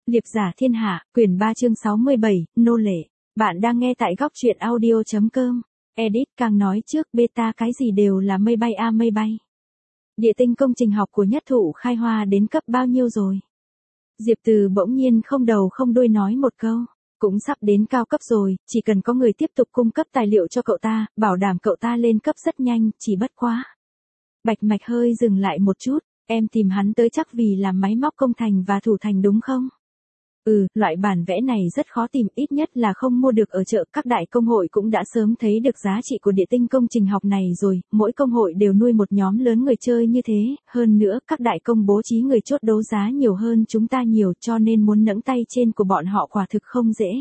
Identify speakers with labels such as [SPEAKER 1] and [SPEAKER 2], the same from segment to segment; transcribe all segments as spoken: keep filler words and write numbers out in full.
[SPEAKER 1] Liệp giả thiên hạ, quyển ba chương sáu mươi bảy, nô lệ. Bạn đang nghe tại góc truyện audio chấm com. Edit càng nói trước beta cái gì đều là mây bay a mây bay. Địa tinh công trình học của nhất thụ khai hoa đến cấp bao nhiêu rồi? Diệp Từ bỗng nhiên không đầu không đuôi nói một câu. Cũng sắp đến cao cấp rồi, chỉ cần có người tiếp tục cung cấp tài liệu cho cậu ta, bảo đảm cậu ta lên cấp rất nhanh, chỉ bất quá. Bạch Mạch hơi dừng lại một chút, em tìm hắn tới chắc vì làm máy móc công thành và thủ thành đúng không? Ừ, loại bản vẽ này rất khó tìm, ít nhất là không mua được ở chợ, các đại công hội cũng đã sớm thấy được giá trị của địa tinh công trình học này rồi, mỗi công hội đều nuôi một nhóm lớn người chơi như thế, hơn nữa các đại công bố trí người chốt đấu giá nhiều hơn chúng ta nhiều cho nên muốn nẫng tay trên của bọn họ quả thực không dễ.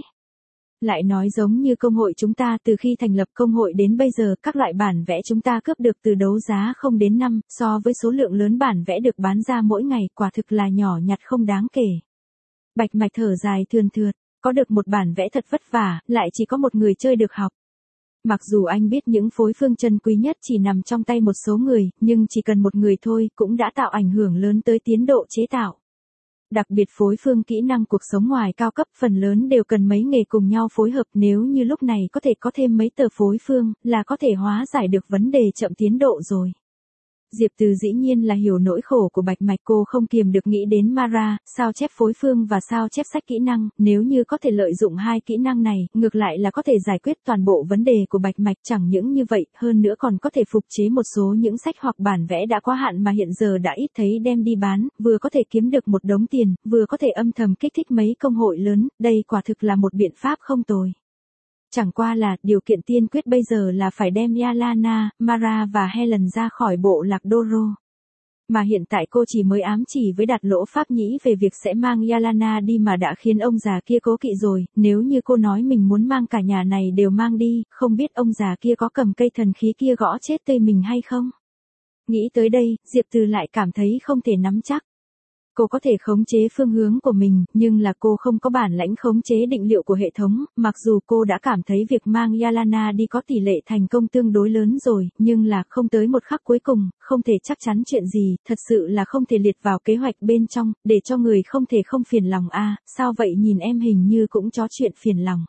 [SPEAKER 1] Lại nói giống như công hội chúng ta từ khi thành lập công hội đến bây giờ các loại bản vẽ chúng ta cướp được từ đấu giá không đến năm, so với số lượng lớn bản vẽ được bán ra mỗi ngày quả thực là nhỏ nhặt không đáng kể. Bạch Mạch thở dài thườn thượt, có được một bản vẽ thật vất vả, lại chỉ có một người chơi được học. Mặc dù anh biết những phối phương chân quý nhất chỉ nằm trong tay một số người, nhưng chỉ cần một người thôi cũng đã tạo ảnh hưởng lớn tới tiến độ chế tạo. Đặc biệt phối phương kỹ năng cuộc sống ngoài cao cấp phần lớn đều cần mấy nghề cùng nhau phối hợp, nếu như lúc này có thể có thêm mấy tờ phối phương là có thể hóa giải được vấn đề chậm tiến độ rồi. Diệp Từ dĩ nhiên là hiểu nỗi khổ của Bạch Mạch, cô không kiềm được nghĩ đến Mara, sao chép phối phương và sao chép sách kỹ năng, nếu như có thể lợi dụng hai kỹ năng này, ngược lại là có thể giải quyết toàn bộ vấn đề của Bạch Mạch, chẳng những như vậy, hơn nữa còn có thể phục chế một số những sách hoặc bản vẽ đã quá hạn mà hiện giờ đã ít thấy đem đi bán, vừa có thể kiếm được một đống tiền, vừa có thể âm thầm kích thích mấy công hội lớn, đây quả thực là một biện pháp không tồi. Chẳng qua là, điều kiện tiên quyết bây giờ là phải đem Yalana, Mara và Helen ra khỏi bộ lạc Doro. Mà hiện tại cô chỉ mới ám chỉ với Đạt Lỗ Pháp Nhĩ về việc sẽ mang Yalana đi mà đã khiến ông già kia cố kỵ rồi, nếu như cô nói mình muốn mang cả nhà này đều mang đi, không biết ông già kia có cầm cây thần khí kia gõ chết tươi mình hay không? Nghĩ tới đây, Diệp Từ lại cảm thấy không thể nắm chắc. Cô có thể khống chế phương hướng của mình, nhưng là cô không có bản lãnh khống chế định liệu của hệ thống, mặc dù cô đã cảm thấy việc mang Yalana đi có tỷ lệ thành công tương đối lớn rồi, nhưng là không tới một khắc cuối cùng, không thể chắc chắn chuyện gì, thật sự là không thể liệt vào kế hoạch bên trong, để cho người không thể không phiền lòng a. À, sao vậy, nhìn em hình như cũng có chuyện phiền lòng.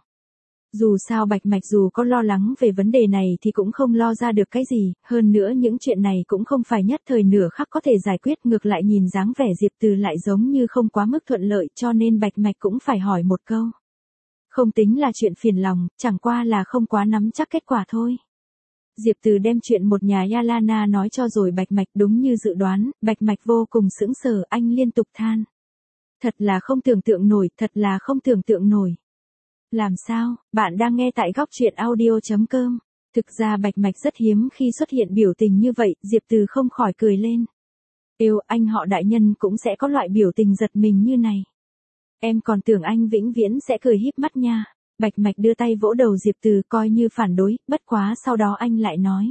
[SPEAKER 1] Dù sao Bạch Mạch dù có lo lắng về vấn đề này thì cũng không lo ra được cái gì, hơn nữa những chuyện này cũng không phải nhất thời nửa khắc có thể giải quyết, ngược lại nhìn dáng vẻ Diệp Từ lại giống như không quá mức thuận lợi cho nên Bạch Mạch cũng phải hỏi một câu. Không tính là chuyện phiền lòng, chẳng qua là không quá nắm chắc kết quả thôi. Diệp Từ đem chuyện một nhà Yalana nói cho rồi Bạch Mạch, đúng như dự đoán, Bạch Mạch vô cùng sững sờ, anh liên tục than. Thật là không tưởng tượng nổi, thật là không tưởng tượng nổi. Làm sao, bạn đang nghe tại góc truyện audio chấm com. Thực ra Bạch Mạch rất hiếm khi xuất hiện biểu tình như vậy, Diệp Từ không khỏi cười lên. Yêu, anh họ đại nhân cũng sẽ có loại biểu tình giật mình như này. Em còn tưởng anh vĩnh viễn sẽ cười híp mắt nha. Bạch Mạch đưa tay vỗ đầu Diệp Từ coi như phản đối, bất quá sau đó anh lại nói.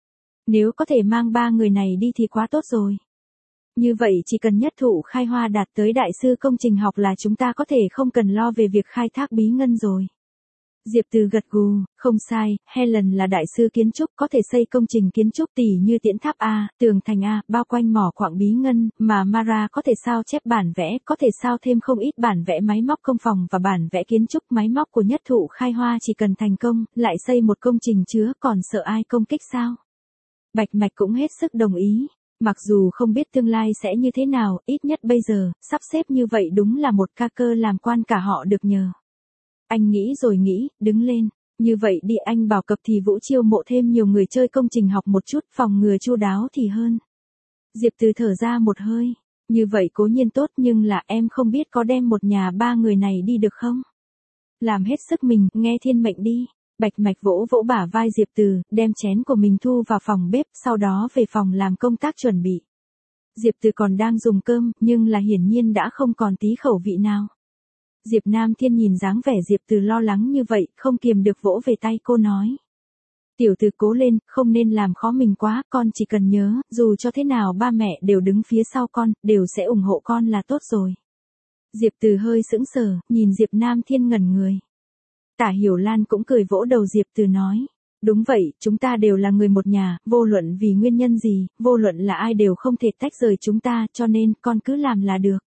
[SPEAKER 1] Nếu có thể mang ba người này đi thì quá tốt rồi. Như vậy chỉ cần nhất thụ khai hoa đạt tới đại sư công trình học là chúng ta có thể không cần lo về việc khai thác bí ngân rồi. Diệp Từ gật gù, không sai, Helen là đại sư kiến trúc có thể xây công trình kiến trúc tỷ như tiễn tháp A, tường thành A, bao quanh mỏ quặng bí ngân, mà Mara có thể sao chép bản vẽ, có thể sao thêm không ít bản vẽ máy móc công phòng và bản vẽ kiến trúc máy móc của nhất thụ khai hoa chỉ cần thành công, lại xây một công trình chứa còn sợ ai công kích sao? Bạch Mạch cũng hết sức đồng ý. Mặc dù không biết tương lai sẽ như thế nào, ít nhất bây giờ, sắp xếp như vậy đúng là một ca cơ làm quan cả họ được nhờ. Anh nghĩ rồi nghĩ, đứng lên, như vậy đi anh bảo Cập Thì Vũ chiêu mộ thêm nhiều người chơi công trình học một chút, phòng ngừa chu đáo thì hơn. Diệp Từ thở ra một hơi, như vậy cố nhiên tốt nhưng là em không biết có đem một nhà ba người này đi được không? Làm hết sức mình, nghe thiên mệnh đi. Bạch Mạch vỗ vỗ bả vai Diệp Từ, đem chén của mình thu vào phòng bếp, sau đó về phòng làm công tác chuẩn bị. Diệp Từ còn đang dùng cơm, nhưng là hiển nhiên đã không còn tí khẩu vị nào. Diệp Nam Thiên nhìn dáng vẻ Diệp Từ lo lắng như vậy, không kiềm được vỗ về tay cô nói. Tiểu Từ cố lên, không nên làm khó mình quá, con chỉ cần nhớ, dù cho thế nào ba mẹ đều đứng phía sau con, đều sẽ ủng hộ con là tốt rồi. Diệp Từ hơi sững sờ, nhìn Diệp Nam Thiên ngẩn người. Tả Hiểu Lan cũng cười vỗ đầu Diệp Từ nói. Đúng vậy, chúng ta đều là người một nhà, vô luận vì nguyên nhân gì, vô luận là ai đều không thể tách rời chúng ta, cho nên con cứ làm là được.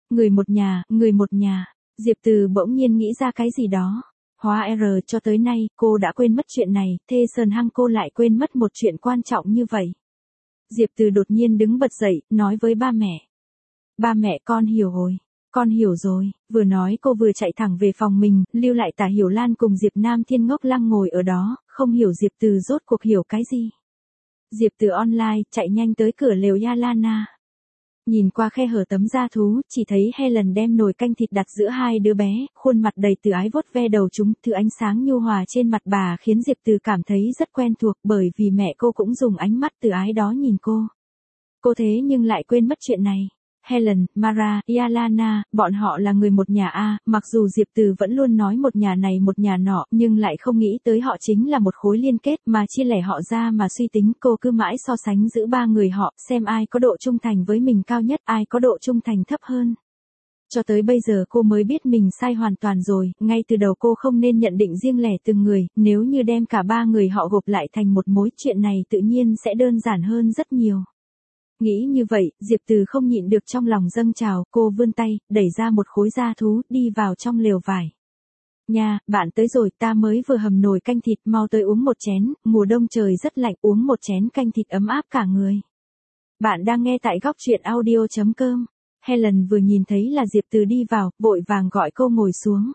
[SPEAKER 1] Người một nhà, người một nhà. Diệp Từ bỗng nhiên nghĩ ra cái gì đó. Hóa R cho tới nay, cô đã quên mất chuyện này, thê Sơn Hăng cô lại quên mất một chuyện quan trọng như vậy. Diệp Từ đột nhiên đứng bật dậy, nói với ba mẹ. Ba mẹ con hiểu rồi. Con hiểu rồi, vừa nói cô vừa chạy thẳng về phòng mình, lưu lại Tả Hiểu Lan cùng Diệp Nam Thiên ngốc lăng ngồi ở đó, không hiểu Diệp Từ rốt cuộc hiểu cái gì. Diệp Từ online, chạy nhanh tới cửa lều Yalana. Nhìn qua khe hở tấm da thú, chỉ thấy Helen đem nồi canh thịt đặt giữa hai đứa bé, khuôn mặt đầy từ ái vuốt ve đầu chúng, thứ ánh sáng nhu hòa trên mặt bà khiến Diệp Từ cảm thấy rất quen thuộc bởi vì mẹ cô cũng dùng ánh mắt từ ái đó nhìn cô. Cô thế nhưng lại quên mất chuyện này. Helen, Mara, Yalana, bọn họ là người một nhà a, mặc dù Diệp Từ vẫn luôn nói một nhà này một nhà nọ, nhưng lại không nghĩ tới họ chính là một khối liên kết mà chia lẻ họ ra mà suy tính, cô cứ mãi so sánh giữa ba người họ, xem ai có độ trung thành với mình cao nhất, ai có độ trung thành thấp hơn. Cho tới bây giờ cô mới biết mình sai hoàn toàn rồi, ngay từ đầu cô không nên nhận định riêng lẻ từng người, nếu như đem cả ba người họ gộp lại thành một mối, chuyện này tự nhiên sẽ đơn giản hơn rất nhiều. Nghĩ như vậy, Diệp Từ không nhịn được trong lòng dâng trào, cô vươn tay, đẩy ra một khối da thú, đi vào trong lều vải. Nha, bạn tới rồi, ta mới vừa hầm nồi canh thịt, mau tới uống một chén, mùa đông trời rất lạnh, uống một chén canh thịt ấm áp cả người. Bạn đang nghe tại góc truyện audio chấm com. Helen vừa nhìn thấy là Diệp Từ đi vào, vội vàng gọi cô ngồi xuống.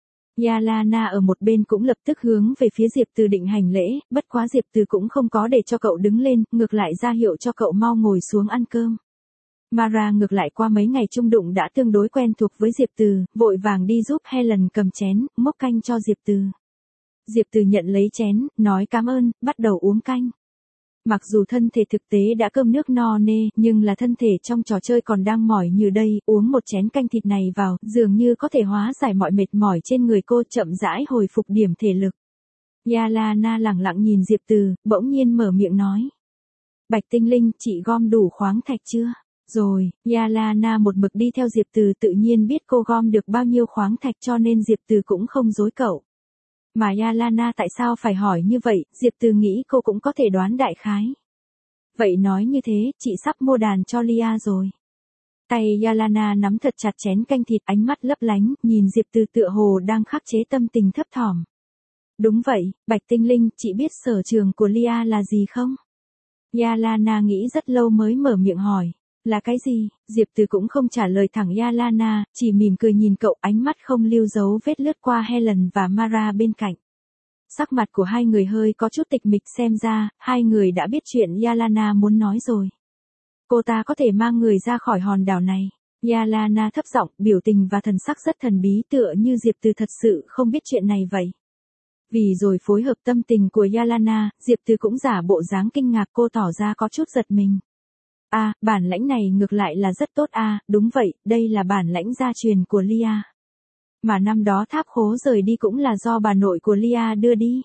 [SPEAKER 1] Yalana ở một bên cũng lập tức hướng về phía Diệp Từ định hành lễ, bất quá Diệp Từ cũng không có để cho cậu đứng lên, ngược lại ra hiệu cho cậu mau ngồi xuống ăn cơm. Mara ngược lại qua mấy ngày chung đụng đã tương đối quen thuộc với Diệp Từ, vội vàng đi giúp Helen cầm chén, múc canh cho Diệp Từ. Diệp Từ nhận lấy chén, nói cảm ơn, bắt đầu uống canh. Mặc dù thân thể thực tế đã cơm nước no nê, nhưng là thân thể trong trò chơi còn đang mỏi như đây, uống một chén canh thịt này vào, dường như có thể hóa giải mọi mệt mỏi trên người cô, chậm rãi hồi phục điểm thể lực. Yalana lẳng lặng nhìn Diệp Từ, bỗng nhiên mở miệng nói. Bạch Tinh Linh, chị gom đủ khoáng thạch chưa? Rồi, Yalana một mực đi theo Diệp Từ tự nhiên biết cô gom được bao nhiêu khoáng thạch cho nên Diệp Từ cũng không dối cậu. Mà Yalana tại sao phải hỏi như vậy, Diệp Từ nghĩ cô cũng có thể đoán đại khái. Vậy nói như thế, chị sắp mua đàn cho Lia rồi. Tay Yalana nắm thật chặt chén canh thịt, ánh mắt lấp lánh, nhìn Diệp Từ tựa hồ đang khắc chế tâm tình thấp thỏm. Đúng vậy, Bạch Tinh Linh, chị biết sở trường của Lia là gì không? Yalana nghĩ rất lâu mới mở miệng hỏi. Là cái gì? Diệp Từ cũng không trả lời thẳng Yalana, chỉ mỉm cười nhìn cậu, ánh mắt không lưu dấu vết lướt qua Helen và Mara bên cạnh. Sắc mặt của hai người hơi có chút tịch mịch, xem ra, hai người đã biết chuyện Yalana muốn nói rồi. Cô ta có thể mang người ra khỏi hòn đảo này. Yalana thấp giọng, biểu tình và thần sắc rất thần bí, tựa như Diệp Từ thật sự không biết chuyện này vậy. Vì rồi phối hợp tâm tình của Yalana, Diệp Từ cũng giả bộ dáng kinh ngạc, cô tỏ ra có chút giật mình. A, à, bản lãnh này ngược lại là rất tốt a, à, đúng vậy, đây là bản lãnh gia truyền của Lia. Mà năm đó tháp khố rời đi cũng là do bà nội của Lia đưa đi.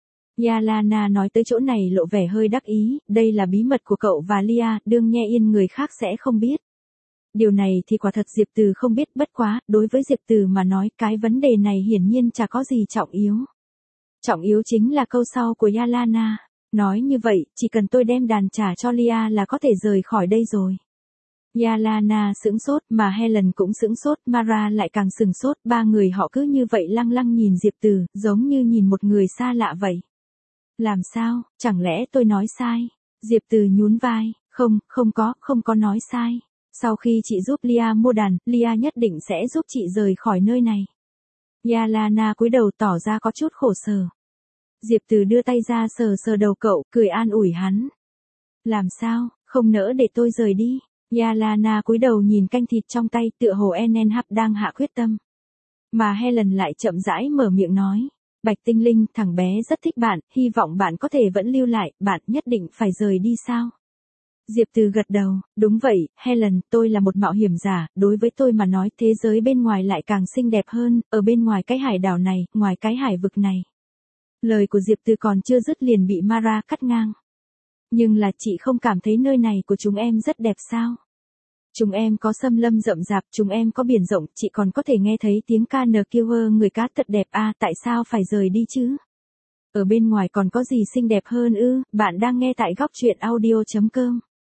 [SPEAKER 1] Yalana nói tới chỗ này lộ vẻ hơi đắc ý, đây là bí mật của cậu và Lia, đương nghe yên người khác sẽ không biết. Điều này thì quả thật Diệp Từ không biết, bất quá, đối với Diệp Từ mà nói cái vấn đề này hiển nhiên chả có gì trọng yếu. Trọng yếu chính là câu sau của Yalana. Nói như vậy, chỉ cần tôi đem đàn trả cho Lia là có thể rời khỏi đây rồi. Yalana sững sốt, mà Helen cũng sững sốt, Mara lại càng sững sốt, ba người họ cứ như vậy lăng lăng nhìn Diệp Từ, giống như nhìn một người xa lạ vậy. Làm sao, chẳng lẽ tôi nói sai? Diệp Từ nhún vai, không, không có, không có nói sai. Sau khi chị giúp Lia mua đàn, Lia nhất định sẽ giúp chị rời khỏi nơi này. Yalana cúi đầu tỏ ra có chút khổ sở. Diệp Từ đưa tay ra sờ sờ đầu cậu, cười an ủi hắn. Làm sao, không nỡ để tôi rời đi. Yalana cúi đầu nhìn canh thịt trong tay, tựa hồ en en hắp đang hạ quyết tâm. Mà Helen lại chậm rãi mở miệng nói. Bạch Tinh Linh, thằng bé rất thích bạn, hy vọng bạn có thể vẫn lưu lại, bạn nhất định phải rời đi sao? Diệp Từ gật đầu, đúng vậy, Helen, tôi là một mạo hiểm giả, đối với tôi mà nói thế giới bên ngoài lại càng xinh đẹp hơn, ở bên ngoài cái hải đảo này, ngoài cái hải vực này. Lời của Diệp Từ còn chưa dứt liền bị Mara cắt ngang. Nhưng là chị không cảm thấy nơi này của chúng em rất đẹp sao? Chúng em có xâm lâm rậm rạp, chúng em có biển rộng, chị còn có thể nghe thấy tiếng ca nờ kêu ơ người cá thật đẹp à, tại sao phải rời đi chứ? Ở bên ngoài còn có gì xinh đẹp hơn ư? Bạn đang nghe tại góc truyện audio chấm com.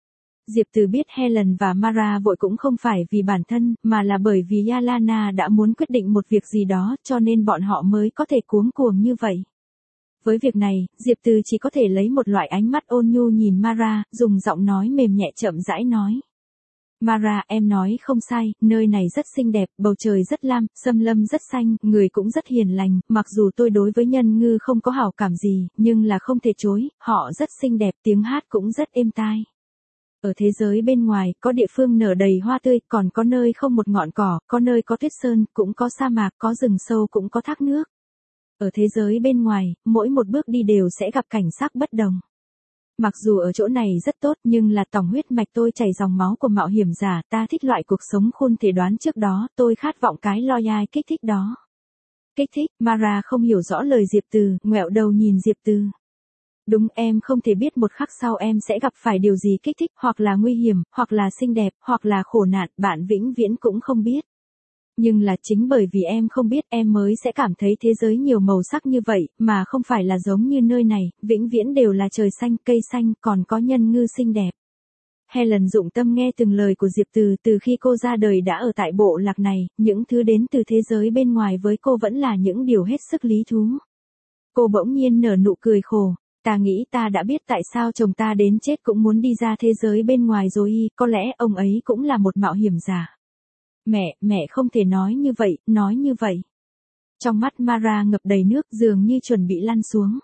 [SPEAKER 1] Diệp Từ biết Helen và Mara vội cũng không phải vì bản thân, mà là bởi vì Yalana đã muốn quyết định một việc gì đó, cho nên bọn họ mới có thể cuống cuồng như vậy. Với việc này, Diệp Từ chỉ có thể lấy một loại ánh mắt ôn nhu nhìn Mara, dùng giọng nói mềm nhẹ chậm rãi nói. Mara, em nói không sai, nơi này rất xinh đẹp, bầu trời rất lam, xâm lâm rất xanh, người cũng rất hiền lành, mặc dù tôi đối với nhân ngư không có hảo cảm gì, nhưng là không thể chối, họ rất xinh đẹp, tiếng hát cũng rất êm tai. Ở thế giới bên ngoài, có địa phương nở đầy hoa tươi, còn có nơi không một ngọn cỏ, có nơi có tuyết sơn, cũng có sa mạc, có rừng sâu cũng có thác nước. Ở thế giới bên ngoài, mỗi một bước đi đều sẽ gặp cảnh sắc bất đồng. Mặc dù ở chỗ này rất tốt nhưng là tòng huyết mạch tôi chảy dòng máu của mạo hiểm giả, ta thích loại cuộc sống khôn thể đoán trước đó, tôi khát vọng cái loyal kích thích đó. Kích thích, Mara không hiểu rõ lời Diệp Từ, ngoẹo đầu nhìn Diệp Từ. Đúng, em không thể biết một khắc sau em sẽ gặp phải điều gì kích thích, hoặc là nguy hiểm, hoặc là xinh đẹp, hoặc là khổ nạn, bạn vĩnh viễn cũng không biết. Nhưng là chính bởi vì em không biết em mới sẽ cảm thấy thế giới nhiều màu sắc như vậy, mà không phải là giống như nơi này, vĩnh viễn đều là trời xanh, cây xanh, còn có nhân ngư xinh đẹp. Helen dụng tâm nghe từng lời của Diệp Từ, từ khi cô ra đời đã ở tại bộ lạc này, những thứ đến từ thế giới bên ngoài với cô vẫn là những điều hết sức lý thú. Cô bỗng nhiên nở nụ cười khổ. Ta nghĩ ta đã biết tại sao chồng ta đến chết cũng muốn đi ra thế giới bên ngoài rồi, có lẽ ông ấy cũng là một mạo hiểm giả. Mẹ, mẹ không thể nói như vậy, nói như vậy. Trong mắt Mara ngập đầy nước dường như chuẩn bị lăn xuống.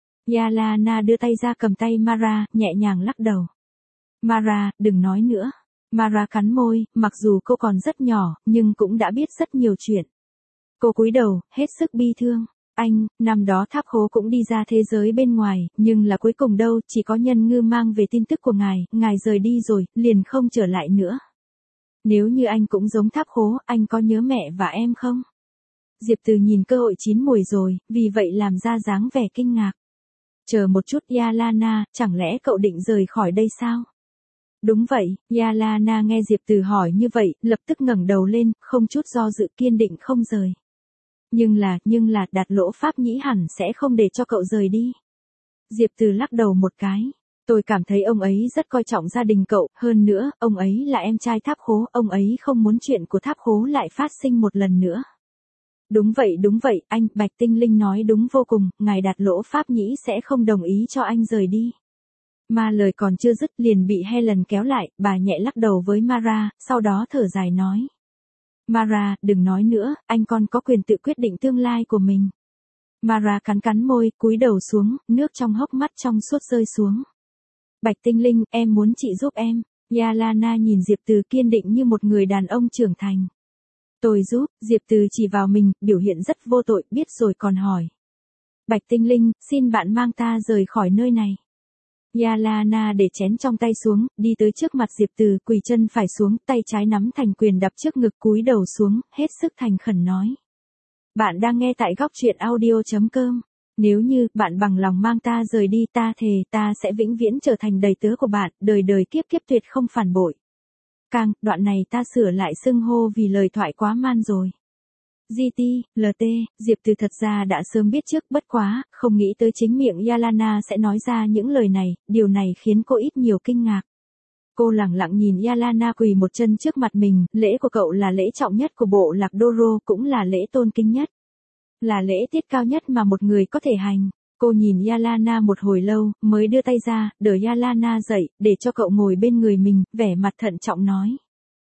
[SPEAKER 1] Yalana đưa tay ra cầm tay Mara, nhẹ nhàng lắc đầu. Mara, đừng nói nữa. Mara cắn môi, mặc dù cô còn rất nhỏ, nhưng cũng đã biết rất nhiều chuyện. Cô cúi đầu, hết sức bi thương. Anh, năm đó tháp khố cũng đi ra thế giới bên ngoài, nhưng là cuối cùng đâu, chỉ có nhân ngư mang về tin tức của ngài, ngài rời đi rồi, liền không trở lại nữa. Nếu như anh cũng giống tháp khố, anh có nhớ mẹ và em không? Diệp Từ nhìn cơ hội chín mùi rồi, vì vậy làm ra dáng vẻ kinh ngạc. Chờ một chút Yalana, chẳng lẽ cậu định rời khỏi đây sao? Đúng vậy, Yalana nghe Diệp Từ hỏi như vậy, lập tức ngẩng đầu lên, không chút do dự kiên định không rời. Nhưng là, nhưng là, Đạt Lỗ Pháp Nhĩ hẳn sẽ không để cho cậu rời đi. Diệp Từ lắc đầu một cái. Tôi cảm thấy ông ấy rất coi trọng gia đình cậu, hơn nữa, ông ấy là em trai tháp khố, ông ấy không muốn chuyện của tháp khố lại phát sinh một lần nữa. Đúng vậy, đúng vậy, anh, Bạch Tinh Linh nói đúng vô cùng, ngài Đạt Lỗ Pháp Nhĩ sẽ không đồng ý cho anh rời đi. Mà lời còn chưa dứt liền bị Helen kéo lại, bà nhẹ lắc đầu với Mara, sau đó thở dài nói. Mara, đừng nói nữa, anh còn có quyền tự quyết định tương lai của mình. Mara cắn cắn môi, cúi đầu xuống, nước trong hốc mắt trong suốt rơi xuống. Bạch Tinh Linh, em muốn chị giúp em. Yalana nhìn Diệp Từ kiên định như một người đàn ông trưởng thành. Tôi giúp, Diệp Từ chỉ vào mình, biểu hiện rất vô tội, biết rồi còn hỏi. Bạch Tinh Linh, xin bạn mang ta rời khỏi nơi này. Yalana để chén trong tay xuống, đi tới trước mặt Diệp Từ, quỳ chân phải xuống, tay trái nắm thành quyền đập trước ngực cúi đầu xuống, hết sức thành khẩn nói. Bạn đang nghe tại góc truyện audio chấm com. Nếu như bạn bằng lòng mang ta rời đi, ta thề ta sẽ vĩnh viễn trở thành đầy tớ của bạn, đời đời kiếp kiếp tuyệt không phản bội. Càng, đoạn này ta sửa lại xưng hô vì lời thoại quá man rồi. giê tê, lờ tê, Diệp Từ thật ra đã sớm biết trước, bất quá, không nghĩ tới chính miệng Yalana sẽ nói ra những lời này, điều này khiến cô ít nhiều kinh ngạc. Cô lẳng lặng nhìn Yalana quỳ một chân trước mặt mình, lễ của cậu là lễ trọng nhất của bộ lạc Doro, cũng là lễ tôn kính nhất. Là lễ tiết cao nhất mà một người có thể hành. Cô nhìn Yalana một hồi lâu, mới đưa tay ra, đỡ Yalana dậy, để cho cậu ngồi bên người mình, vẻ mặt thận trọng nói.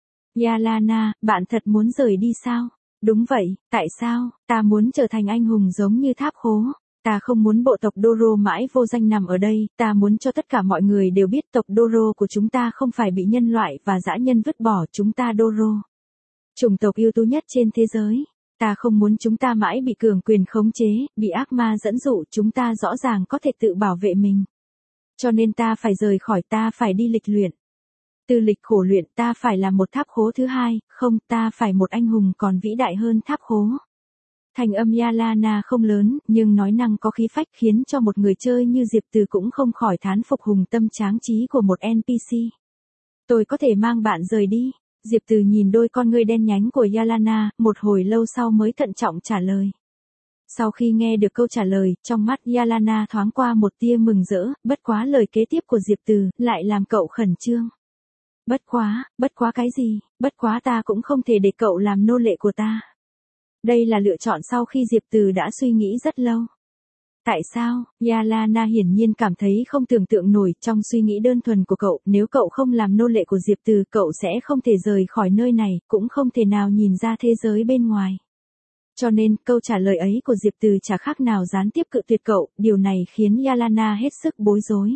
[SPEAKER 1] Yalana, bạn thật muốn rời đi sao? Đúng vậy, tại sao? Ta muốn trở thành anh hùng giống như tháp khố. Ta không muốn bộ tộc Doro mãi vô danh nằm ở đây, ta muốn cho tất cả mọi người đều biết tộc Doro của chúng ta không phải bị nhân loại và dã nhân vứt bỏ, chúng ta Doro. Chủng tộc ưu tú nhất trên thế giới. Ta không muốn chúng ta mãi bị cường quyền khống chế, bị ác ma dẫn dụ, chúng ta rõ ràng có thể tự bảo vệ mình. Cho nên ta phải rời khỏi, ta phải đi lịch luyện. Từ lịch khổ luyện, ta phải là một tháp khố thứ hai, không, ta phải một anh hùng còn vĩ đại hơn tháp khố. Thành âm Yalana không lớn, nhưng nói năng có khí phách khiến cho một người chơi như Diệp Từ cũng không khỏi thán phục hùng tâm tráng trí của một en pê xê. Tôi có thể mang bạn rời đi. Diệp Từ nhìn đôi con ngươi đen nhánh của Yalana, một hồi lâu sau mới thận trọng trả lời. Sau khi nghe được câu trả lời, trong mắt Yalana thoáng qua một tia mừng rỡ, bất quá lời kế tiếp của Diệp Từ lại làm cậu khẩn trương. Bất quá, bất quá cái gì, bất quá ta cũng không thể để cậu làm nô lệ của ta. Đây là lựa chọn sau khi Diệp Từ đã suy nghĩ rất lâu. Tại sao? Yalana hiển nhiên cảm thấy không tưởng tượng nổi trong suy nghĩ đơn thuần của cậu, nếu cậu không làm nô lệ của Diệp Từ, cậu sẽ không thể rời khỏi nơi này, cũng không thể nào nhìn ra thế giới bên ngoài. Cho nên, câu trả lời ấy của Diệp Từ chả khác nào gián tiếp cự tuyệt cậu, điều này khiến Yalana hết sức bối rối.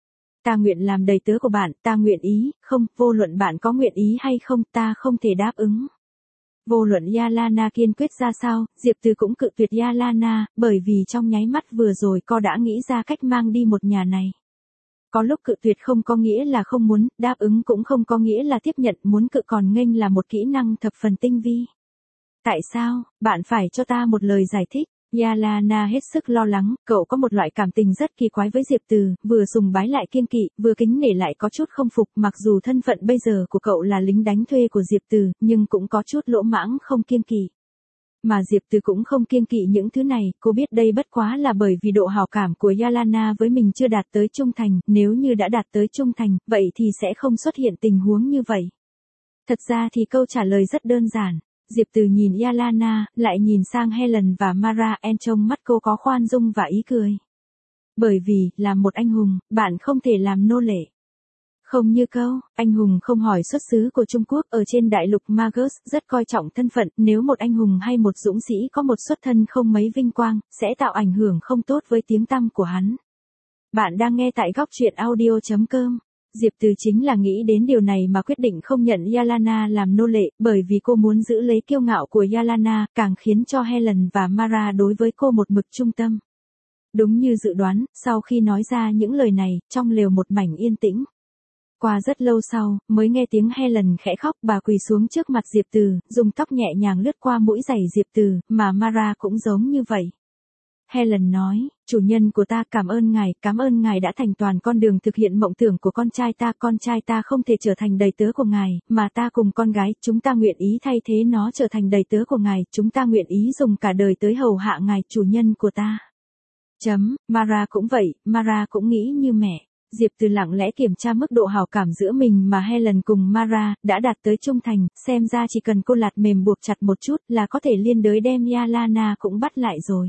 [SPEAKER 1] Ta nguyện làm đầy tớ của bạn, ta nguyện ý, không, vô luận bạn có nguyện ý hay không, ta không thể đáp ứng. Vô luận Yalana kiên quyết ra sao, Diệp Từ cũng cự tuyệt Yalana, bởi vì trong nháy mắt vừa rồi cô đã nghĩ ra cách mang đi một nhà này. Có lúc cự tuyệt không có nghĩa là không muốn, đáp ứng cũng không có nghĩa là tiếp nhận, muốn cự còn nghênh là một kỹ năng thập phần tinh vi. Tại sao, bạn phải cho ta một lời giải thích? Yalana hết sức lo lắng, cậu có một loại cảm tình rất kỳ quái với Diệp Từ, vừa sùng bái lại kiêng kỵ, vừa kính nể lại có chút không phục, mặc dù thân phận bây giờ của cậu là lính đánh thuê của Diệp Từ, nhưng cũng có chút lỗ mãng không kiêng kỵ. Mà Diệp Từ cũng không kiêng kỵ những thứ này, cô biết đây bất quá là bởi vì độ hảo cảm của Yalana với mình chưa đạt tới trung thành, nếu như đã đạt tới trung thành, vậy thì sẽ không xuất hiện tình huống như vậy. Thật ra thì câu trả lời rất đơn giản. Diệp Từ nhìn Yalana, lại nhìn sang Helen và Mara, en trong mắt cô có khoan dung và ý cười. Bởi vì, là một anh hùng, bạn không thể làm nô lệ. Không như câu, anh hùng không hỏi xuất xứ của Trung Quốc, ở trên đại lục Magus rất coi trọng thân phận, nếu một anh hùng hay một dũng sĩ có một xuất thân không mấy vinh quang, sẽ tạo ảnh hưởng không tốt với tiếng tăm của hắn. Bạn đang nghe tại góc truyện audio chấm com. Diệp Từ chính là nghĩ đến điều này mà quyết định không nhận Yalana làm nô lệ, bởi vì cô muốn giữ lấy kiêu ngạo của Yalana, càng khiến cho Helen và Mara đối với cô một mực trung tâm. Đúng như dự đoán, sau khi nói ra những lời này, trong lều một mảnh yên tĩnh. Qua rất lâu sau, mới nghe tiếng Helen khẽ khóc, bà quỳ xuống trước mặt Diệp Từ, dùng tóc nhẹ nhàng lướt qua mũi giày Diệp Từ, mà Mara cũng giống như vậy. Helen nói, chủ nhân của ta, cảm ơn ngài, cảm ơn ngài đã thành toàn con đường thực hiện mộng tưởng của con trai ta, con trai ta không thể trở thành đầy tớ của ngài, mà ta cùng con gái, chúng ta nguyện ý thay thế nó trở thành đầy tớ của ngài, chúng ta nguyện ý dùng cả đời tới hầu hạ ngài, chủ nhân của ta. Chấm, Mara cũng vậy, Mara cũng nghĩ như mẹ. Diệp Từ lặng lẽ kiểm tra mức độ hảo cảm giữa mình mà Helen cùng Mara, đã đạt tới trung thành, xem ra chỉ cần cô lạt mềm buộc chặt một chút là có thể liên đới đem Yalana cũng bắt lại rồi.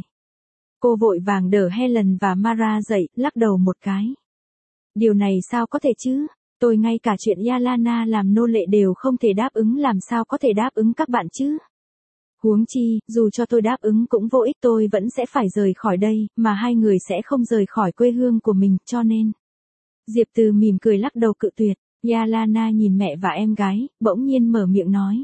[SPEAKER 1] Cô vội vàng đỡ Helen và Mara dậy, lắc đầu một cái. Điều này sao có thể chứ? Tôi ngay cả chuyện Yalana làm nô lệ đều không thể đáp ứng, làm sao có thể đáp ứng các bạn chứ? Huống chi, dù cho tôi đáp ứng cũng vô ích, tôi vẫn sẽ phải rời khỏi đây, mà hai người sẽ không rời khỏi quê hương của mình, cho nên. Diệp Từ mỉm cười lắc đầu cự tuyệt. Yalana nhìn mẹ và em gái, bỗng nhiên mở miệng nói.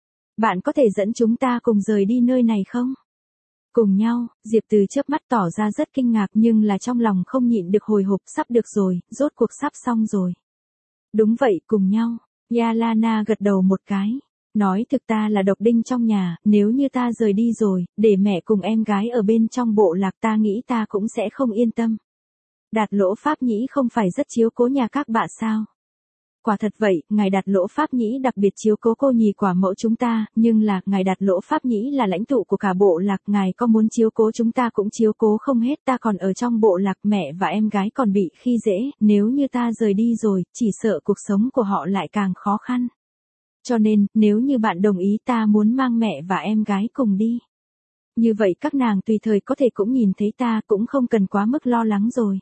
[SPEAKER 1] Bạn có thể dẫn chúng ta cùng rời đi nơi này không? Cùng nhau, Diệp Từ chớp mắt tỏ ra rất kinh ngạc, nhưng là trong lòng không nhịn được hồi hộp, sắp được rồi, rốt cuộc sắp xong rồi. Đúng vậy, cùng nhau. Yalana gật đầu một cái. Nói thực ta là độc đinh trong nhà, nếu như ta rời đi rồi, để mẹ cùng em gái ở bên trong bộ lạc, ta nghĩ ta cũng sẽ không yên tâm. Đạt Lỗ Pháp Nhĩ không phải rất chiếu cố nhà các bạn sao? Quả thật vậy, ngài Đạt Lỗ Pháp Nhĩ đặc biệt chiếu cố cô nhì quả mẫu chúng ta, nhưng là, ngài Đạt Lỗ Pháp Nhĩ là lãnh tụ của cả bộ lạc, ngài có muốn chiếu cố chúng ta cũng chiếu cố không hết, ta còn ở trong bộ lạc, mẹ và em gái còn bị khi dễ, nếu như ta rời đi rồi, chỉ sợ cuộc sống của họ lại càng khó khăn. Cho nên, nếu như bạn đồng ý, ta muốn mang mẹ và em gái cùng đi. Như vậy các nàng tùy thời có thể cũng nhìn thấy ta, cũng không cần quá mức lo lắng rồi.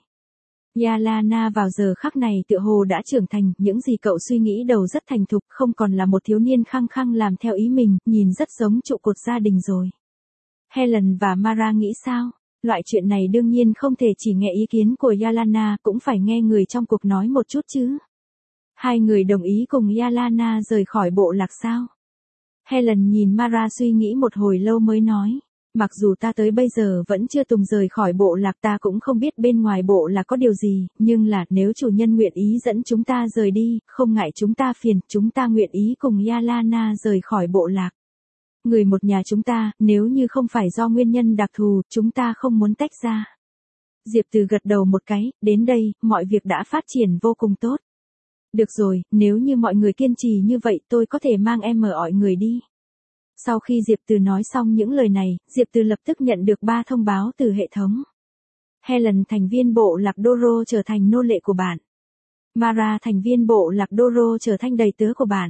[SPEAKER 1] Yalana vào giờ khắc này tựa hồ đã trưởng thành, những gì cậu suy nghĩ đầu rất thành thục, không còn là một thiếu niên khăng khăng làm theo ý mình, nhìn rất giống trụ cột gia đình rồi. Helen và Mara nghĩ sao? Loại chuyện này đương nhiên không thể chỉ nghe ý kiến của Yalana, cũng phải nghe người trong cuộc nói một chút chứ. Hai người đồng ý cùng Yalana rời khỏi bộ lạc sao? Helen nhìn Mara suy nghĩ một hồi lâu mới nói. Mặc dù ta tới bây giờ vẫn chưa từng rời khỏi bộ lạc, ta cũng không biết bên ngoài bộ lạc có điều gì, nhưng là nếu chủ nhân nguyện ý dẫn chúng ta rời đi, không ngại chúng ta phiền, chúng ta nguyện ý cùng Yalana rời khỏi bộ lạc. Người một nhà chúng ta, nếu như không phải do nguyên nhân đặc thù, chúng ta không muốn tách ra. Diệp Từ gật đầu một cái, đến đây, mọi việc đã phát triển vô cùng tốt. Được rồi, nếu như mọi người kiên trì như vậy, tôi có thể mang em ở mọi người đi. Sau khi Diệp Từ nói xong những lời này, Diệp Từ lập tức nhận được ba thông báo từ hệ thống. Helen, thành viên bộ lạc Doro trở thành nô lệ của bạn. Mara thành viên bộ lạc Doro trở thành đầy tớ của bạn.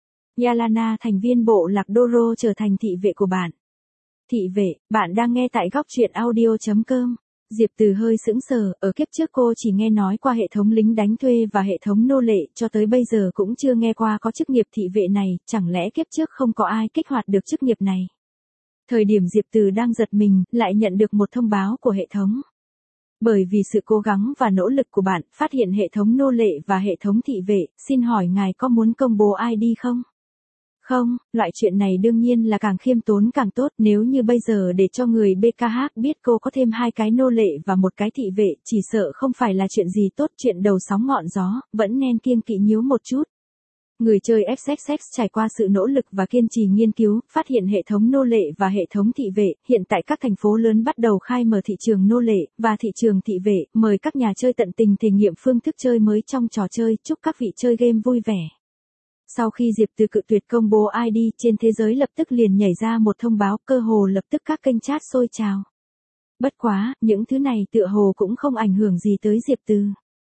[SPEAKER 1] Yalana thành viên bộ lạc Doro trở thành thị vệ của bạn. Thị vệ, bạn đang nghe tại góc truyện audio chấm com. Diệp Từ hơi sững sờ, ở kiếp trước cô chỉ nghe nói qua hệ thống lính đánh thuê và hệ thống nô lệ, cho tới bây giờ cũng chưa nghe qua có chức nghiệp thị vệ này, chẳng lẽ kiếp trước không có ai kích hoạt được chức nghiệp này. Thời điểm Diệp Từ đang giật mình, lại nhận được một thông báo của hệ thống. Bởi vì sự cố gắng và nỗ lực của bạn, phát hiện hệ thống nô lệ và hệ thống thị vệ, xin hỏi ngài có muốn công bố i đê không? Không, loại chuyện này đương nhiên là càng khiêm tốn càng tốt, nếu như bây giờ để cho người bê ca hát biết cô có thêm hai cái nô lệ và một cái thị vệ, chỉ sợ không phải là chuyện gì tốt, chuyện đầu sóng ngọn gió, vẫn nên kiêng kỵ nhíu một chút. Người chơi ép ích ích trải qua sự nỗ lực và kiên trì nghiên cứu, phát hiện hệ thống nô lệ và hệ thống thị vệ, hiện tại các thành phố lớn bắt đầu khai mở thị trường nô lệ và thị trường thị vệ, mời các nhà chơi tận tình thể nghiệm phương thức chơi mới trong trò chơi, chúc các vị chơi game vui vẻ. Sau khi Diệp Từ cự tuyệt công bố i đê, trên thế giới lập tức liền nhảy ra một thông báo, cơ hồ lập tức các kênh chat sôi trào. Bất quá, những thứ này tựa hồ cũng không ảnh hưởng gì tới Diệp Từ.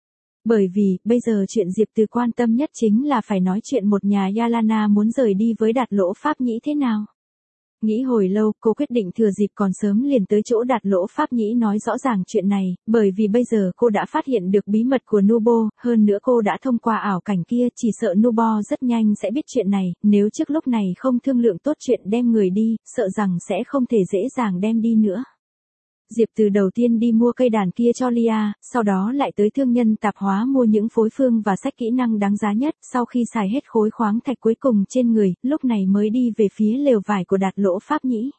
[SPEAKER 1] Bởi vì, bây giờ chuyện Diệp Từ quan tâm nhất chính là phải nói chuyện một nhà Yalana muốn rời đi với Đạt Lỗ Pháp Nhĩ thế nào. Nghĩ hồi lâu, cô quyết định thừa dịp còn sớm liền tới chỗ Đạt Lỗ Pháp Nhĩ nói rõ ràng chuyện này, bởi vì bây giờ cô đã phát hiện được bí mật của Nubo, hơn nữa cô đã thông qua ảo cảnh kia, chỉ sợ Nubo rất nhanh sẽ biết chuyện này, nếu trước lúc này không thương lượng tốt chuyện đem người đi, sợ rằng sẽ không thể dễ dàng đem đi nữa. Diệp Từ đầu tiên đi mua cây đàn kia cho Lia, sau đó lại tới thương nhân tạp hóa mua những phối phương và sách kỹ năng đáng giá nhất, sau khi xài hết khối khoáng thạch cuối cùng trên người, lúc này mới đi về phía lều vải của Đạt Lỗ Pháp Nhĩ.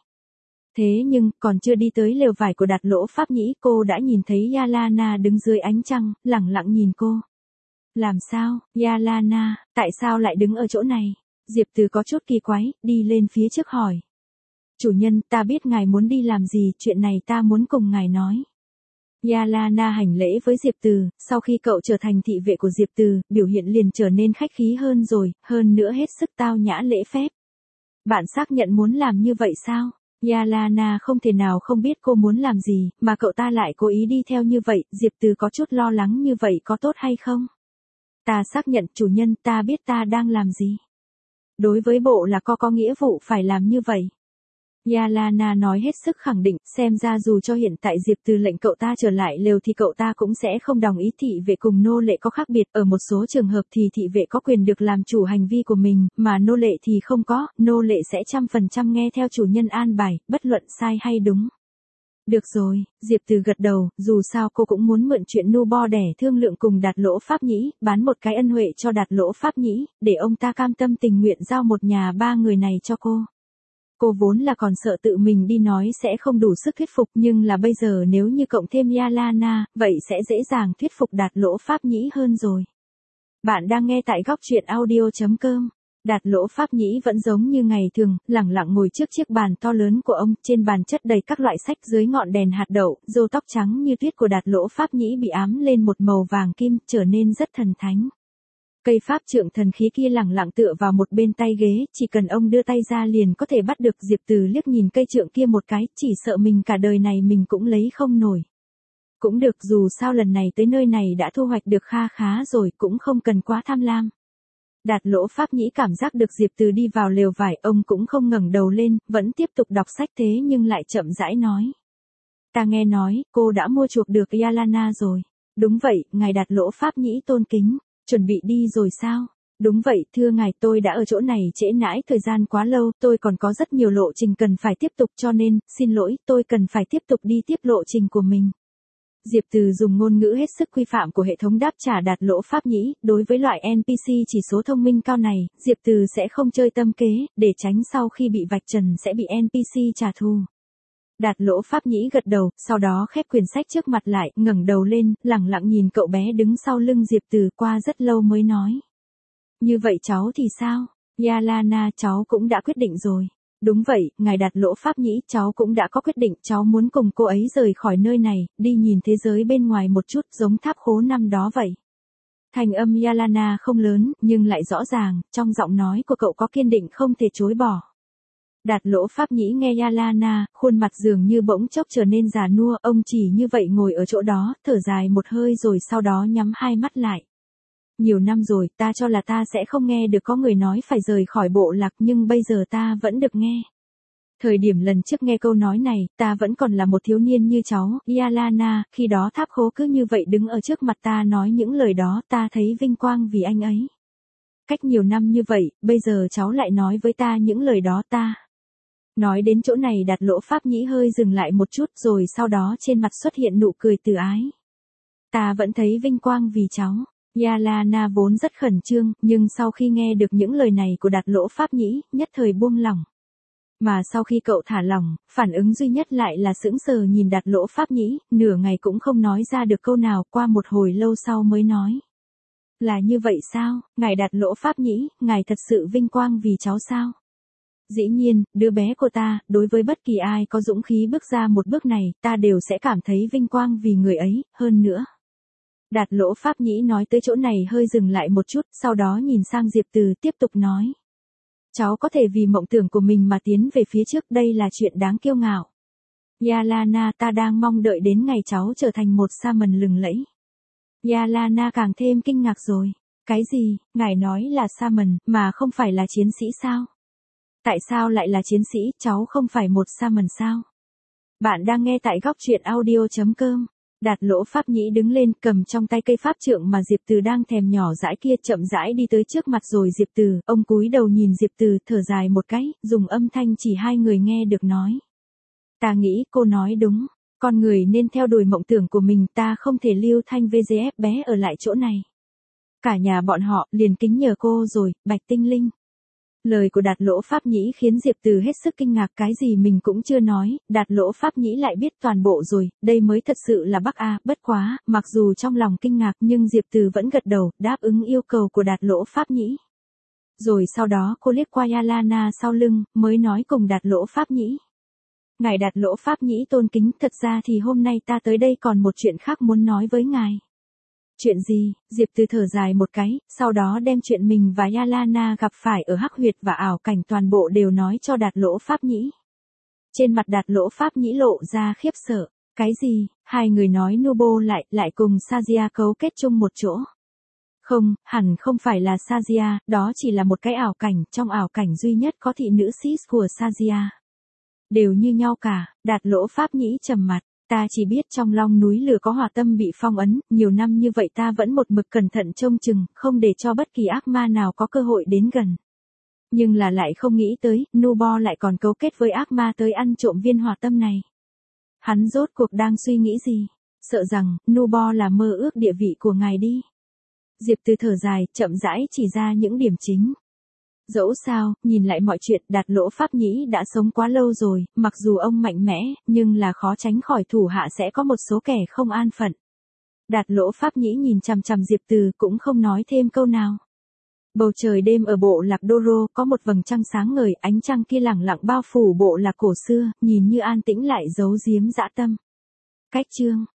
[SPEAKER 1] Thế nhưng, còn chưa đi tới lều vải của Đạt Lỗ Pháp Nhĩ, cô đã nhìn thấy Yalana đứng dưới ánh trăng, lẳng lặng nhìn cô. Làm sao, Yalana, tại sao lại đứng ở chỗ này? Diệp Từ có chút kỳ quái, đi lên phía trước hỏi. Chủ nhân, ta biết ngài muốn đi làm gì, chuyện này ta muốn cùng ngài nói. Yalana hành lễ với Diệp Từ, sau khi cậu trở thành thị vệ của Diệp Từ, biểu hiện liền trở nên khách khí hơn rồi, hơn nữa hết sức tao nhã lễ phép. Bạn xác nhận muốn làm như vậy sao? Yalana không thể nào không biết cô muốn làm gì, mà cậu ta lại cố ý đi theo như vậy, Diệp Từ có chút lo lắng như vậy có tốt hay không? Ta xác nhận, chủ nhân, ta biết ta đang làm gì. Đối với bộ là có có nghĩa vụ phải làm như vậy. Yalana nói hết sức khẳng định, xem ra dù cho hiện tại Diệp Từ lệnh cậu ta trở lại lều thì cậu ta cũng sẽ không đồng ý. Thị vệ cùng nô lệ có khác biệt, ở một số trường hợp thì thị vệ có quyền được làm chủ hành vi của mình, mà nô lệ thì không có, nô lệ sẽ trăm phần trăm nghe theo chủ nhân an bài, bất luận sai hay đúng. Được rồi, Diệp Từ gật đầu, dù sao cô cũng muốn mượn chuyện Nubo để thương lượng cùng Đạt Lỗ Pháp Nhĩ, bán một cái ân huệ cho Đạt Lỗ Pháp Nhĩ, để ông ta cam tâm tình nguyện giao một nhà ba người này cho cô. Cô vốn là còn sợ tự mình đi nói sẽ không đủ sức thuyết phục, nhưng là bây giờ nếu như cộng thêm Yalana, vậy sẽ dễ dàng thuyết phục Đạt Lỗ Pháp Nhĩ hơn rồi. Bạn đang nghe tại góc truyện audio chấm com. Đạt Lỗ Pháp Nhĩ vẫn giống như ngày thường, lẳng lặng ngồi trước chiếc bàn to lớn của ông, trên bàn chất đầy các loại sách, dưới ngọn đèn hạt đậu, râu tóc trắng như tuyết của Đạt Lỗ Pháp Nhĩ bị ám lên một màu vàng kim, trở nên rất thần thánh. Cây pháp trượng thần khí kia lẳng lặng tựa vào một bên tay ghế, chỉ cần ông đưa tay ra liền có thể bắt được. Diệp Từ liếc nhìn cây trượng kia một cái, chỉ sợ mình cả đời này mình cũng lấy không nổi. Cũng được, dù sao lần này tới nơi này đã thu hoạch được kha khá rồi, cũng không cần quá tham lam. Đạt Lỗ Pháp Nhĩ cảm giác được Diệp Từ đi vào lều vải, ông cũng không ngẩng đầu lên, vẫn tiếp tục đọc sách, thế nhưng lại chậm rãi nói. Ta nghe nói, cô đã mua chuộc được Yalana rồi. Đúng vậy, ngài Đạt Lỗ Pháp Nhĩ tôn kính. Chuẩn bị đi rồi sao? Đúng vậy, thưa ngài, tôi đã ở chỗ này trễ nãi thời gian quá lâu, tôi còn có rất nhiều lộ trình cần phải tiếp tục, cho nên, xin lỗi, tôi cần phải tiếp tục đi tiếp lộ trình của mình. Diệp Từ dùng ngôn ngữ hết sức quy phạm của hệ thống đáp trả Đạt Lỗ Pháp Nhĩ, đối với loại en pê xê chỉ số thông minh cao này, Diệp Từ sẽ không chơi tâm kế, để tránh sau khi bị vạch trần sẽ bị en pê xê trả thù. Đạt Lỗ Pháp Nhĩ gật đầu, sau đó khép quyển sách trước mặt lại, ngẩng đầu lên, lẳng lặng nhìn cậu bé đứng sau lưng Diệp Từ, qua rất lâu mới nói. Như vậy cháu thì sao? Yalana, cháu cũng đã quyết định rồi. Đúng vậy, ngài Đạt Lỗ Pháp Nhĩ, cháu cũng đã có quyết định, cháu muốn cùng cô ấy rời khỏi nơi này, đi nhìn thế giới bên ngoài một chút, giống tháp khố năm đó vậy. Thành âm Yalana không lớn, nhưng lại rõ ràng, trong giọng nói của cậu có kiên định không thể chối bỏ. Đạt Lỗ Pháp Nhĩ nghe Yalana, khuôn mặt dường như bỗng chốc trở nên già nua, ông chỉ như vậy ngồi ở chỗ đó, thở dài một hơi rồi sau đó nhắm hai mắt lại. Nhiều năm rồi, ta cho là ta sẽ không nghe được có người nói phải rời khỏi bộ lạc, nhưng bây giờ ta vẫn được nghe. Thời điểm lần trước nghe câu nói này, ta vẫn còn là một thiếu niên như cháu, Yalana, khi đó Tháp Khố cứ như vậy đứng ở trước mặt ta nói những lời đó, ta thấy vinh quang vì anh ấy. Cách nhiều năm như vậy, bây giờ cháu lại nói với ta những lời đó ta. Nói đến chỗ này Đạt Lỗ Pháp Nhĩ hơi dừng lại một chút rồi sau đó trên mặt xuất hiện nụ cười từ ái. Ta vẫn thấy vinh quang vì cháu. Yalana vốn rất khẩn trương, nhưng sau khi nghe được những lời này của Đạt Lỗ Pháp Nhĩ, nhất thời buông lỏng. Mà sau khi cậu thả lỏng, phản ứng duy nhất lại là sững sờ nhìn Đạt Lỗ Pháp Nhĩ, nửa ngày cũng không nói ra được câu nào, qua một hồi lâu sau mới nói. Là như vậy sao, ngài Đạt Lỗ Pháp Nhĩ, ngài thật sự vinh quang vì cháu sao? Dĩ nhiên, đứa bé của ta, đối với bất kỳ ai có dũng khí bước ra một bước này, ta đều sẽ cảm thấy vinh quang vì người ấy, hơn nữa. Đạt Lỗ Pháp Nhĩ nói tới chỗ này hơi dừng lại một chút, sau đó nhìn sang Diệp Từ tiếp tục nói. Cháu có thể vì mộng tưởng của mình mà tiến về phía trước, đây là chuyện đáng kiêu ngạo. Yalana, ta đang mong đợi đến ngày cháu trở thành một Shaman lừng lẫy. Yalana càng thêm kinh ngạc rồi. Cái gì, ngài nói là Shaman, mà không phải là chiến sĩ sao? Tại sao lại là chiến sĩ, cháu không phải một Shaman sao? Bạn đang nghe tại góc truyện audio chấm com. Đạt Lỗ Pháp Nhĩ đứng lên, cầm trong tay cây pháp trượng mà Diệp Từ đang thèm nhỏ dãi kia, chậm rãi đi tới trước mặt rồi Diệp Từ, ông cúi đầu nhìn Diệp Từ, thở dài một cái, dùng âm thanh chỉ hai người nghe được nói. Ta nghĩ cô nói đúng, con người nên theo đuổi mộng tưởng của mình, ta không thể lưu thanh vê giê ép bé ở lại chỗ này. Cả nhà bọn họ, liền kính nhờ cô rồi, Bạch Tinh Linh. Lời của Đạt Lỗ Pháp Nhĩ khiến Diệp Từ hết sức kinh ngạc, cái gì mình cũng chưa nói, Đạt Lỗ Pháp Nhĩ lại biết toàn bộ rồi, đây mới thật sự là Bắc A, bất quá, mặc dù trong lòng kinh ngạc nhưng Diệp Từ vẫn gật đầu, đáp ứng yêu cầu của Đạt Lỗ Pháp Nhĩ. Rồi sau đó cô liếc qua Yalana sau lưng, mới nói cùng Đạt Lỗ Pháp Nhĩ. Ngài Đạt Lỗ Pháp Nhĩ tôn kính, thật ra thì hôm nay ta tới đây còn một chuyện khác muốn nói với ngài. Chuyện gì? Diệp Từ thở dài một cái, sau đó đem chuyện mình và Yalana gặp phải ở Hắc Huyệt và ảo cảnh toàn bộ đều nói cho Đạt Lỗ Pháp Nhĩ. Trên mặt Đạt Lỗ Pháp Nhĩ lộ ra khiếp sợ. Cái gì? Hai người nói Nubo lại, lại cùng Sajia cấu kết chung một chỗ. Không, hẳn không phải là Sajia, đó chỉ là một cái ảo cảnh, trong ảo cảnh duy nhất có thị nữ Sis của Sajia. Đều như nhau cả, Đạt Lỗ Pháp Nhĩ trầm mặt. Ta chỉ biết trong Long núi lửa có hỏa tâm bị phong ấn, nhiều năm như vậy ta vẫn một mực cẩn thận trông chừng, không để cho bất kỳ ác ma nào có cơ hội đến gần. Nhưng là lại không nghĩ tới, Nubo lại còn cấu kết với ác ma tới ăn trộm viên hỏa tâm này. Hắn rốt cuộc đang suy nghĩ gì? Sợ rằng, Nubo là mơ ước địa vị của ngài đi. Diệp Từ thở dài, chậm rãi chỉ ra những điểm chính. Dẫu sao, nhìn lại mọi chuyện, Đạt Lỗ Pháp Nhĩ đã sống quá lâu rồi, mặc dù ông mạnh mẽ, nhưng là khó tránh khỏi thủ hạ sẽ có một số kẻ không an phận. Đạt Lỗ Pháp Nhĩ nhìn chằm chằm Diệp Từ cũng không nói thêm câu nào. Bầu trời đêm ở bộ lạc Doro có một vầng trăng sáng ngời, ánh trăng kia lẳng lặng bao phủ bộ lạc cổ xưa, nhìn như an tĩnh lại giấu giếm dã tâm. Cách chương